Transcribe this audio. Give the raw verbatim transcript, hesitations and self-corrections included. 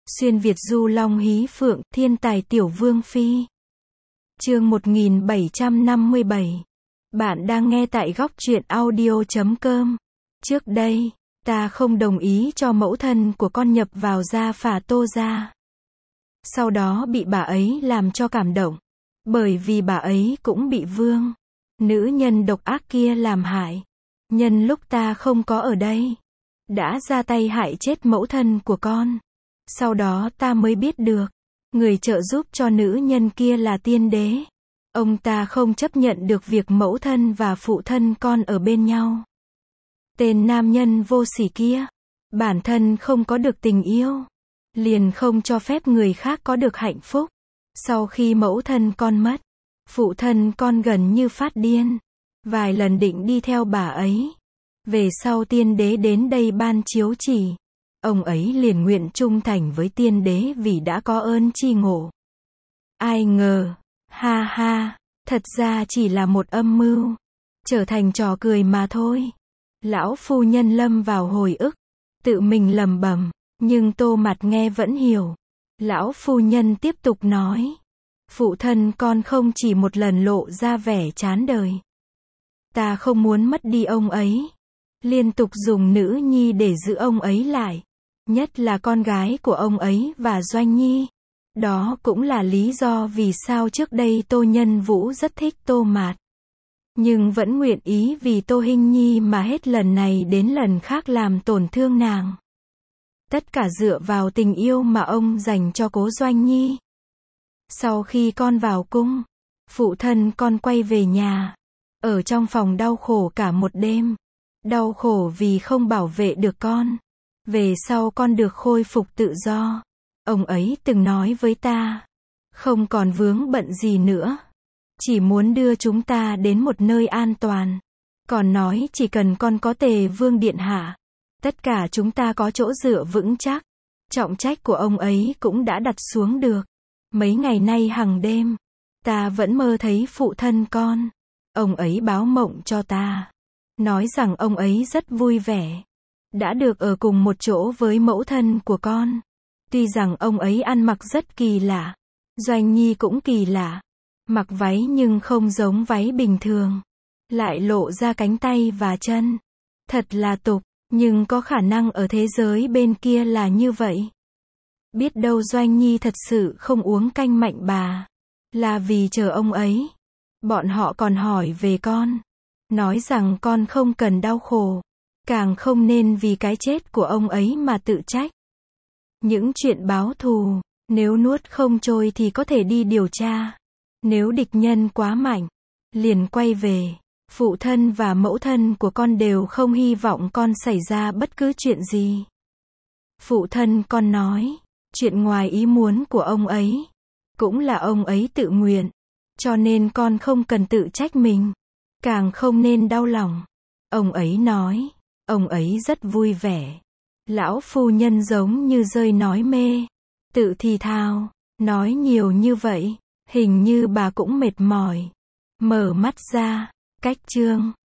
Xuyên Việt du long hí phượng, thiên tài tiểu vương phi. Chương một nghìn bảy trăm năm mươi bảy. Bạn đang nghe tại góc truyện audio chấm com. Trước đây, ta không đồng ý cho mẫu thân của con nhập vào gia phả Tô gia. Sau đó bị bà ấy làm cho cảm động. Bởi vì bà ấy cũng bị vương, nữ nhân độc ác kia làm hại. Nhân lúc ta không có ở đây, đã ra tay hại chết mẫu thân của con. Sau đó ta mới biết được, người trợ giúp cho nữ nhân kia là tiên đế. Ông ta không chấp nhận được việc mẫu thân và phụ thân con ở bên nhau. Tên nam nhân vô sỉ kia, bản thân không có được tình yêu, liền không cho phép người khác có được hạnh phúc. Sau khi mẫu thân con mất, phụ thân con gần như phát điên, vài lần định đi theo bà ấy. Về sau tiên đế đến đây ban chiếu chỉ, ông ấy liền nguyện trung thành với tiên đế vì đã có ơn chi ngộ. Ai ngờ, ha ha, thật ra chỉ là một âm mưu, trở thành trò cười mà thôi. Lão phu nhân lâm vào hồi ức, tự mình lẩm bẩm, nhưng Tô Mặt nghe vẫn hiểu. Lão phu nhân tiếp tục nói, phụ thân con không chỉ một lần lộ ra vẻ chán đời. Ta không muốn mất đi ông ấy, liên tục dùng nữ nhi để giữ ông ấy lại, nhất là con gái của ông ấy và Doanh Nhi. Đó cũng là lý do vì sao trước đây Tô Nhân Vũ rất thích Tô Mạt, nhưng vẫn nguyện ý vì Tô Hinh Nhi mà hết lần này đến lần khác làm tổn thương nàng. Tất cả dựa vào tình yêu mà ông dành cho cố Doanh Nhi. Sau khi con vào cung, phụ thân con quay về nhà, ở trong phòng đau khổ cả một đêm. Đau khổ vì không bảo vệ được con. Về sau con được khôi phục tự do. Ông ấy từng nói với ta, không còn vướng bận gì nữa, chỉ muốn đưa chúng ta đến một nơi an toàn. Còn nói chỉ cần con có Tề Vương điện hạ, tất cả chúng ta có chỗ dựa vững chắc. Trọng trách của ông ấy cũng đã đặt xuống được. Mấy ngày nay hằng đêm, ta vẫn mơ thấy phụ thân con. Ông ấy báo mộng cho ta, nói rằng ông ấy rất vui vẻ, đã được ở cùng một chỗ với mẫu thân của con. Tuy rằng ông ấy ăn mặc rất kỳ lạ, Doanh Nhi cũng kỳ lạ, mặc váy nhưng không giống váy bình thường, lại lộ ra cánh tay và chân. Thật là tục, nhưng có khả năng ở thế giới bên kia là như vậy. Biết đâu Doanh Nhi thật sự không uống canh mạnh bà, là vì chờ ông ấy. Bọn họ còn hỏi về con, nói rằng con không cần đau khổ, càng không nên vì cái chết của ông ấy mà tự trách. Những chuyện báo thù, nếu nuốt không trôi thì có thể đi điều tra. Nếu địch nhân quá mạnh, liền quay về. Phụ thân và mẫu thân của con đều không hy vọng con xảy ra bất cứ chuyện gì. Phụ thân con nói, chuyện ngoài ý muốn của ông ấy, cũng là ông ấy tự nguyện, cho nên con không cần tự trách mình, càng không nên đau lòng. Ông ấy nói, ông ấy rất vui vẻ. Lão phu nhân giống như rơi nói mê, tự thì thào, nói nhiều như vậy, hình như bà cũng mệt mỏi. Mở mắt ra, cách chương